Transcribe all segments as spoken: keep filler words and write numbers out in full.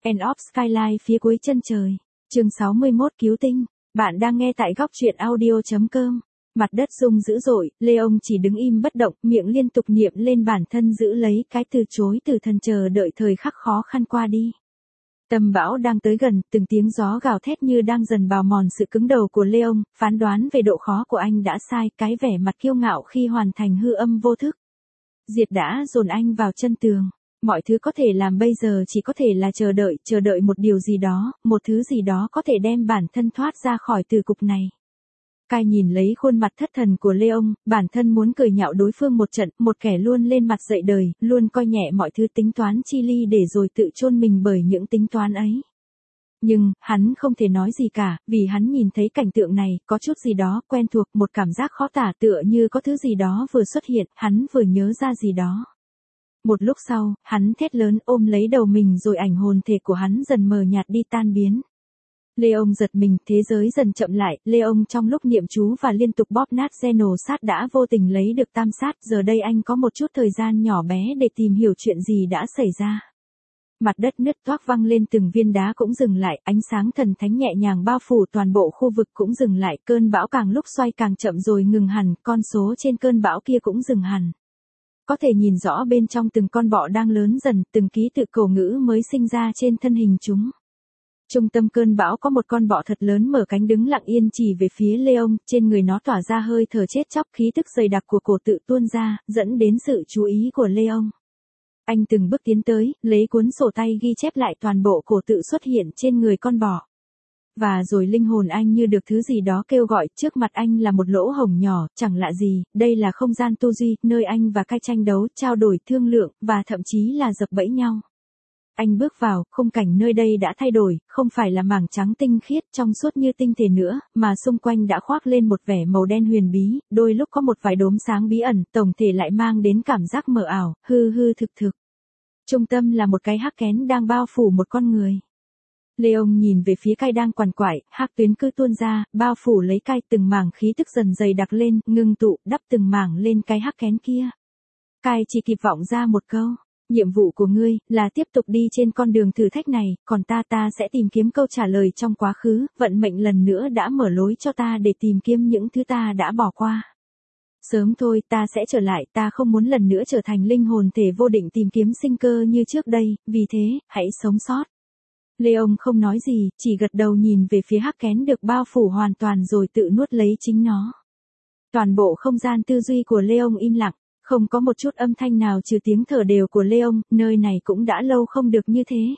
End of Skyline phía cuối chân trời. Chương sáu mươi mốt cứu tinh. Bạn đang nghe tại góc truyện audio chấm com. Mặt đất rung dữ dội, Leon chỉ đứng im bất động, miệng liên tục niệm lên bản thân giữ lấy cái từ chối từ thần chờ đợi thời khắc khó khăn qua đi. Tâm bão đang tới gần, từng tiếng gió gào thét như đang dần bào mòn sự cứng đầu của Leon, phán đoán về độ khó của anh đã sai, cái vẻ mặt kiêu ngạo khi hoàn thành hư âm vô thức. Diệt đã dồn anh vào chân tường. Mọi thứ có thể làm bây giờ chỉ có thể là chờ đợi, chờ đợi một điều gì đó, một thứ gì đó có thể đem bản thân thoát ra khỏi từ cục này. Kai nhìn lấy khuôn mặt thất thần của Leon, bản thân muốn cười nhạo đối phương một trận, một kẻ luôn lên mặt dạy đời, luôn coi nhẹ mọi thứ tính toán chi ly để rồi tự chôn mình bởi những tính toán ấy. Nhưng, hắn không thể nói gì cả, vì hắn nhìn thấy cảnh tượng này, có chút gì đó quen thuộc, một cảm giác khó tả tựa như có thứ gì đó vừa xuất hiện, hắn vừa nhớ ra gì đó. Một lúc sau, hắn thét lớn ôm lấy đầu mình rồi ảnh hồn thể của hắn dần mờ nhạt đi tan biến. Leon giật mình, thế giới dần chậm lại, Leon trong lúc niệm chú và liên tục bóp nát Zeno sát đã vô tình lấy được tam sát, giờ đây anh có một chút thời gian nhỏ bé để tìm hiểu chuyện gì đã xảy ra. Mặt đất nứt toác văng lên, từng viên đá cũng dừng lại, ánh sáng thần thánh nhẹ nhàng bao phủ toàn bộ khu vực cũng dừng lại, cơn bão càng lúc xoay càng chậm rồi ngừng hẳn, con số trên cơn bão kia cũng dừng hẳn. Có thể nhìn rõ bên trong từng con bọ đang lớn dần, từng ký tự cổ ngữ mới sinh ra trên thân hình chúng. Trung tâm cơn bão có một con bọ thật lớn mở cánh đứng lặng yên chỉ về phía Leon, trên người nó tỏa ra hơi thở chết chóc, khí tức dày đặc của cổ tự tuôn ra, dẫn đến sự chú ý của Leon. Anh từng bước tiến tới, lấy cuốn sổ tay ghi chép lại toàn bộ cổ tự xuất hiện trên người con bọ. Và rồi linh hồn anh như được thứ gì đó kêu gọi, trước mặt anh là một lỗ hổng nhỏ, chẳng lạ gì, đây là không gian tu duy, nơi anh và Kai tranh đấu, trao đổi thương lượng, và thậm chí là dập bẫy nhau. Anh bước vào, khung cảnh nơi đây đã thay đổi, không phải là mảng trắng tinh khiết trong suốt như tinh thể nữa, mà xung quanh đã khoác lên một vẻ màu đen huyền bí, đôi lúc có một vài đốm sáng bí ẩn, tổng thể lại mang đến cảm giác mờ ảo, hư hư thực thực. Trung tâm là một cái hắc kén đang bao phủ một con người. Leon nhìn về phía Kai đang quằn quại, hắc tuyến cứ tuôn ra, bao phủ lấy Kai, từng mảng khí tức dần dày đặc lên, ngưng tụ, đắp từng mảng lên cái hắc kén kia. Kai chỉ kịp vọng ra một câu. Nhiệm vụ của ngươi, là tiếp tục đi trên con đường thử thách này, còn ta ta sẽ tìm kiếm câu trả lời trong quá khứ, vận mệnh lần nữa đã mở lối cho ta để tìm kiếm những thứ ta đã bỏ qua. Sớm thôi, ta sẽ trở lại, ta không muốn lần nữa trở thành linh hồn thể vô định tìm kiếm sinh cơ như trước đây, vì thế, hãy sống sót. Leon không nói gì, chỉ gật đầu nhìn về phía hắc kén được bao phủ hoàn toàn rồi tự nuốt lấy chính nó. Toàn bộ không gian tư duy của Leon im lặng. Không có một chút âm thanh nào trừ tiếng thở đều của Leon, nơi này cũng đã lâu không được như thế.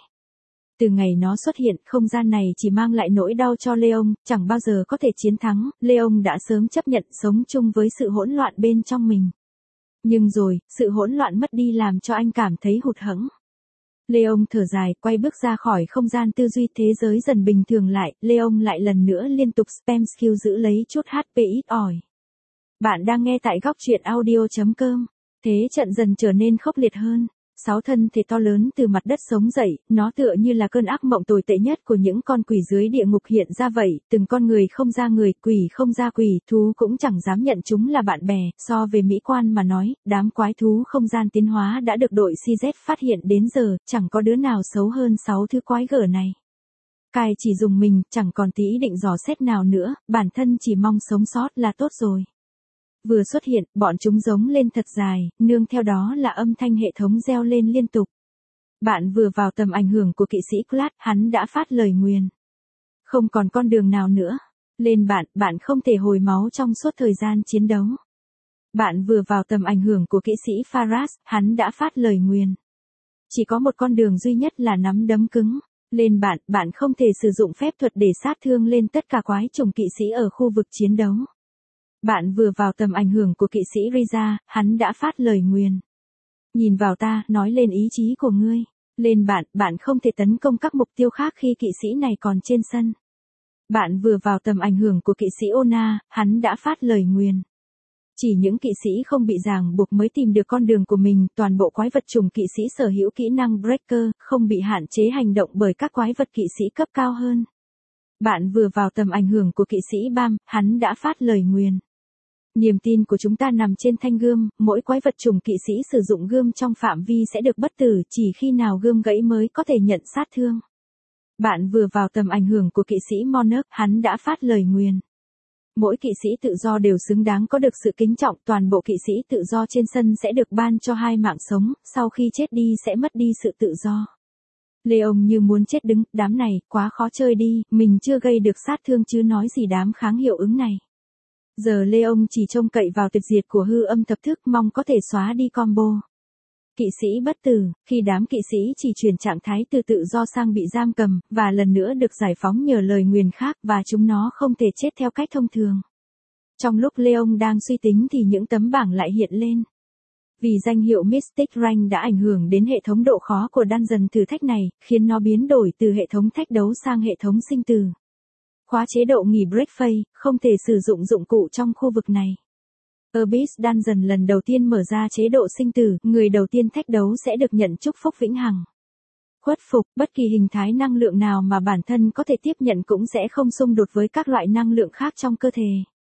Từ ngày nó xuất hiện, không gian này chỉ mang lại nỗi đau cho Leon, chẳng bao giờ có thể chiến thắng, Leon đã sớm chấp nhận sống chung với sự hỗn loạn bên trong mình. Nhưng rồi, sự hỗn loạn mất đi làm cho anh cảm thấy hụt hẫng. Leon thở dài, quay bước ra khỏi không gian tư duy, thế giới dần bình thường lại, Leon lại lần nữa liên tục spam skill giữ lấy chút hát pê ít ỏi. Bạn đang nghe tại góc truyện audio chấm com. Thế trận dần trở nên khốc liệt hơn. Sáu thân thể to lớn từ mặt đất sống dậy, nó tựa như là cơn ác mộng tồi tệ nhất của những con quỷ dưới địa ngục hiện ra vậy, từng con người không ra người, quỷ không ra quỷ, thú cũng chẳng dám nhận chúng là bạn bè, so về mỹ quan mà nói, đám quái thú không gian tiến hóa đã được đội xê dét phát hiện đến giờ, chẳng có đứa nào xấu hơn sáu thứ quái gở này. Kai chỉ dùng mình, chẳng còn tí ý định dò xét nào nữa, bản thân chỉ mong sống sót là tốt rồi. Vừa xuất hiện, bọn chúng giống lên thật dài, nương theo đó là âm thanh hệ thống reo lên liên tục. Bạn vừa vào tầm ảnh hưởng của kỵ sĩ Clad, hắn đã phát lời nguyền. Không còn con đường nào nữa. Lên bạn, bạn không thể hồi máu trong suốt thời gian chiến đấu. Bạn vừa vào tầm ảnh hưởng của kỵ sĩ Faras, hắn đã phát lời nguyền. Chỉ có một con đường duy nhất là nắm đấm cứng. Lên bạn, bạn không thể sử dụng phép thuật để sát thương lên tất cả quái chủng kỵ sĩ ở khu vực chiến đấu. Bạn vừa vào tầm ảnh hưởng của kỵ sĩ Riza, hắn đã phát lời nguyền. Nhìn vào ta, nói lên ý chí của ngươi. Lên bạn, bạn không thể tấn công các mục tiêu khác khi kỵ sĩ này còn trên sân. Bạn vừa vào tầm ảnh hưởng của kỵ sĩ Ona, hắn đã phát lời nguyền. Chỉ những kỵ sĩ không bị ràng buộc mới tìm được con đường của mình, toàn bộ quái vật chủng kỵ sĩ sở hữu kỹ năng Breaker, không bị hạn chế hành động bởi các quái vật kỵ sĩ cấp cao hơn. Bạn vừa vào tầm ảnh hưởng của kỵ sĩ Bam, hắn đã phát lời nguyền. Niềm tin của chúng ta nằm trên thanh gươm, mỗi quái vật chủng kỵ sĩ sử dụng gươm trong phạm vi sẽ được bất tử, chỉ khi nào gươm gãy mới có thể nhận sát thương. Bạn vừa vào tầm ảnh hưởng của kỵ sĩ Monarch, hắn đã phát lời nguyền. Mỗi kỵ sĩ tự do đều xứng đáng có được sự kính trọng, toàn bộ kỵ sĩ tự do trên sân sẽ được ban cho hai mạng sống, sau khi chết đi sẽ mất đi sự tự do. Leon như muốn chết đứng, đám này, quá khó chơi đi, mình chưa gây được sát thương chứ nói gì đám kháng hiệu ứng này. Giờ Leon chỉ trông cậy vào tịch diệt của hư âm thập thức, mong có thể xóa đi combo. Kỵ sĩ bất tử, khi đám kỵ sĩ chỉ chuyển trạng thái từ tự do sang bị giam cầm, và lần nữa được giải phóng nhờ lời nguyền khác, và chúng nó không thể chết theo cách thông thường. Trong lúc Leon đang suy tính thì những tấm bảng lại hiện lên. Vì danh hiệu Mystic Rank đã ảnh hưởng đến hệ thống độ khó của dungeon thử thách này, khiến nó biến đổi từ hệ thống thách đấu sang hệ thống sinh tử. Khóa chế độ nghỉ break phase, không thể sử dụng dụng cụ trong khu vực này. Abyss Dungeon lần đầu tiên mở ra chế độ sinh tử, người đầu tiên thách đấu sẽ được nhận chúc phúc vĩnh hằng. Khuất phục, bất kỳ hình thái năng lượng nào mà bản thân có thể tiếp nhận cũng sẽ không xung đột với các loại năng lượng khác trong cơ thể.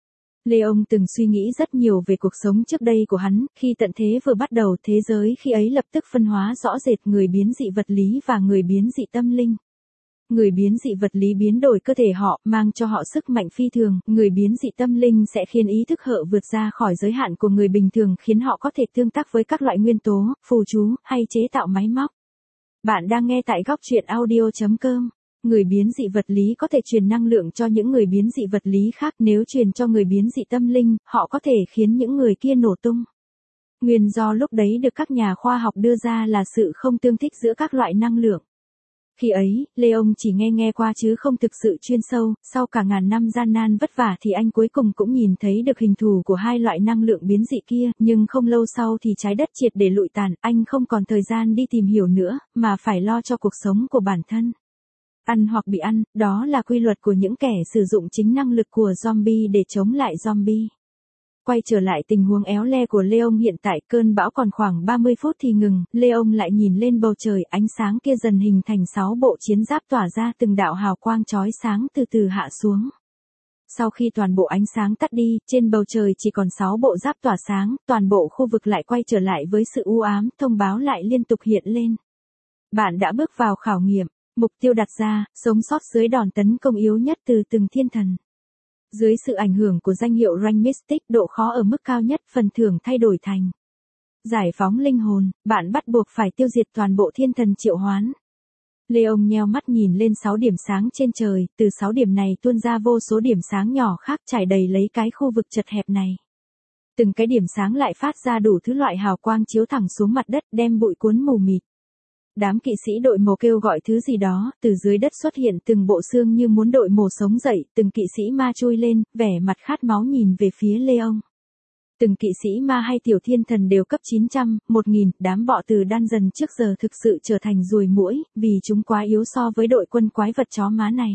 Leon từng suy nghĩ rất nhiều về cuộc sống trước đây của hắn, khi tận thế vừa bắt đầu, thế giới khi ấy lập tức phân hóa rõ rệt người biến dị vật lý và người biến dị tâm linh. Người biến dị vật lý biến đổi cơ thể họ, mang cho họ sức mạnh phi thường, người biến dị tâm linh sẽ khiến ý thức họ vượt ra khỏi giới hạn của người bình thường, khiến họ có thể tương tác với các loại nguyên tố, phù chú, hay chế tạo máy móc. Bạn đang nghe tại góc truyện audio chấm com. Người biến dị vật lý có thể truyền năng lượng cho những người biến dị vật lý khác, nếu truyền cho người biến dị tâm linh, họ có thể khiến những người kia nổ tung. Nguyên do lúc đấy được các nhà khoa học đưa ra là sự không tương thích giữa các loại năng lượng. Khi ấy, Leon chỉ nghe nghe qua chứ không thực sự chuyên sâu, sau cả ngàn năm gian nan vất vả thì anh cuối cùng cũng nhìn thấy được hình thù của hai loại năng lượng biến dị kia, nhưng không lâu sau thì trái đất triệt để lụi tàn, anh không còn thời gian đi tìm hiểu nữa, mà phải lo cho cuộc sống của bản thân. Ăn hoặc bị ăn, đó là quy luật của những kẻ sử dụng chính năng lực của zombie để chống lại zombie. Quay trở lại tình huống éo le của Leon hiện tại, cơn bão còn khoảng ba mươi phút thì ngừng, Leon lại nhìn lên bầu trời, ánh sáng kia dần hình thành sáu bộ chiến giáp tỏa ra từng đạo hào quang chói sáng từ từ hạ xuống. Sau khi toàn bộ ánh sáng tắt đi, trên bầu trời chỉ còn sáu bộ giáp tỏa sáng, toàn bộ khu vực lại quay trở lại với sự u ám, thông báo lại liên tục hiện lên. Bạn đã bước vào khảo nghiệm, mục tiêu đặt ra, sống sót dưới đòn tấn công yếu nhất từ từng thiên thần. Dưới sự ảnh hưởng của danh hiệu Rank Mystic, độ khó ở mức cao nhất, phần thưởng thay đổi thành giải phóng linh hồn, bạn bắt buộc phải tiêu diệt toàn bộ thiên thần triệu hoán. Leon nheo mắt nhìn lên sáu điểm sáng trên trời, từ sáu điểm này tuôn ra vô số điểm sáng nhỏ khác trải đầy lấy cái khu vực chật hẹp này. Từng cái điểm sáng lại phát ra đủ thứ loại hào quang chiếu thẳng xuống mặt đất, đem bụi cuốn mù mịt. Đám kỵ sĩ đội mồ kêu gọi thứ gì đó, từ dưới đất xuất hiện từng bộ xương như muốn đội mồ sống dậy, từng kỵ sĩ ma chui lên, vẻ mặt khát máu nhìn về phía Leon. Từng kỵ sĩ ma hay tiểu thiên thần đều cấp chín trăm, một nghìn, đám bọ từ dungeon trước giờ thực sự trở thành ruồi muỗi, vì chúng quá yếu so với đội quân quái vật chó má này.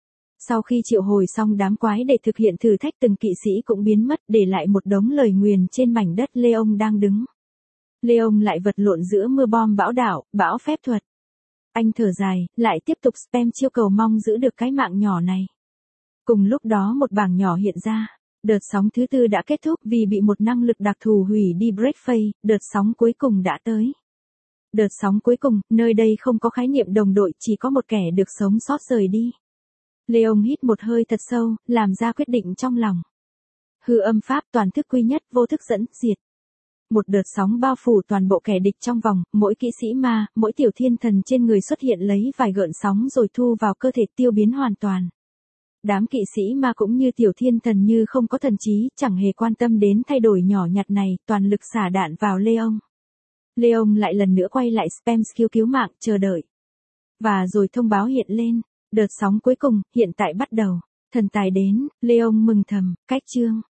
Sau khi triệu hồi xong đám quái để thực hiện thử thách, từng kỵ sĩ cũng biến mất, để lại một đống lời nguyền trên mảnh đất Leon đang đứng. Leon lại vật lộn giữa mưa bom bão đảo, bão phép thuật. Anh thở dài, lại tiếp tục spam chiêu cầu mong giữ được cái mạng nhỏ này. Cùng lúc đó một bảng nhỏ hiện ra. Đợt sóng thứ tư đã kết thúc vì bị một năng lực đặc thù hủy đi break phase, đợt sóng cuối cùng đã tới. Đợt sóng cuối cùng, nơi đây không có khái niệm đồng đội, chỉ có một kẻ được sống sót rời đi. Leon hít một hơi thật sâu, làm ra quyết định trong lòng. Hư âm pháp toàn thức quy nhất, vô thức dẫn, diệt. Một đợt sóng bao phủ toàn bộ kẻ địch trong vòng, mỗi kỵ sĩ ma, mỗi tiểu thiên thần trên người xuất hiện lấy vài gợn sóng rồi thu vào cơ thể, tiêu biến hoàn toàn. Đám kỵ sĩ ma cũng như tiểu thiên thần như không có thần trí, chẳng hề quan tâm đến thay đổi nhỏ nhặt này, toàn lực xả đạn vào Leon. Leon lại lần nữa quay lại spam skill cứu mạng, chờ đợi. Và rồi thông báo hiện lên, đợt sóng cuối cùng, hiện tại bắt đầu. Thần tài đến, Leon mừng thầm, cách chương.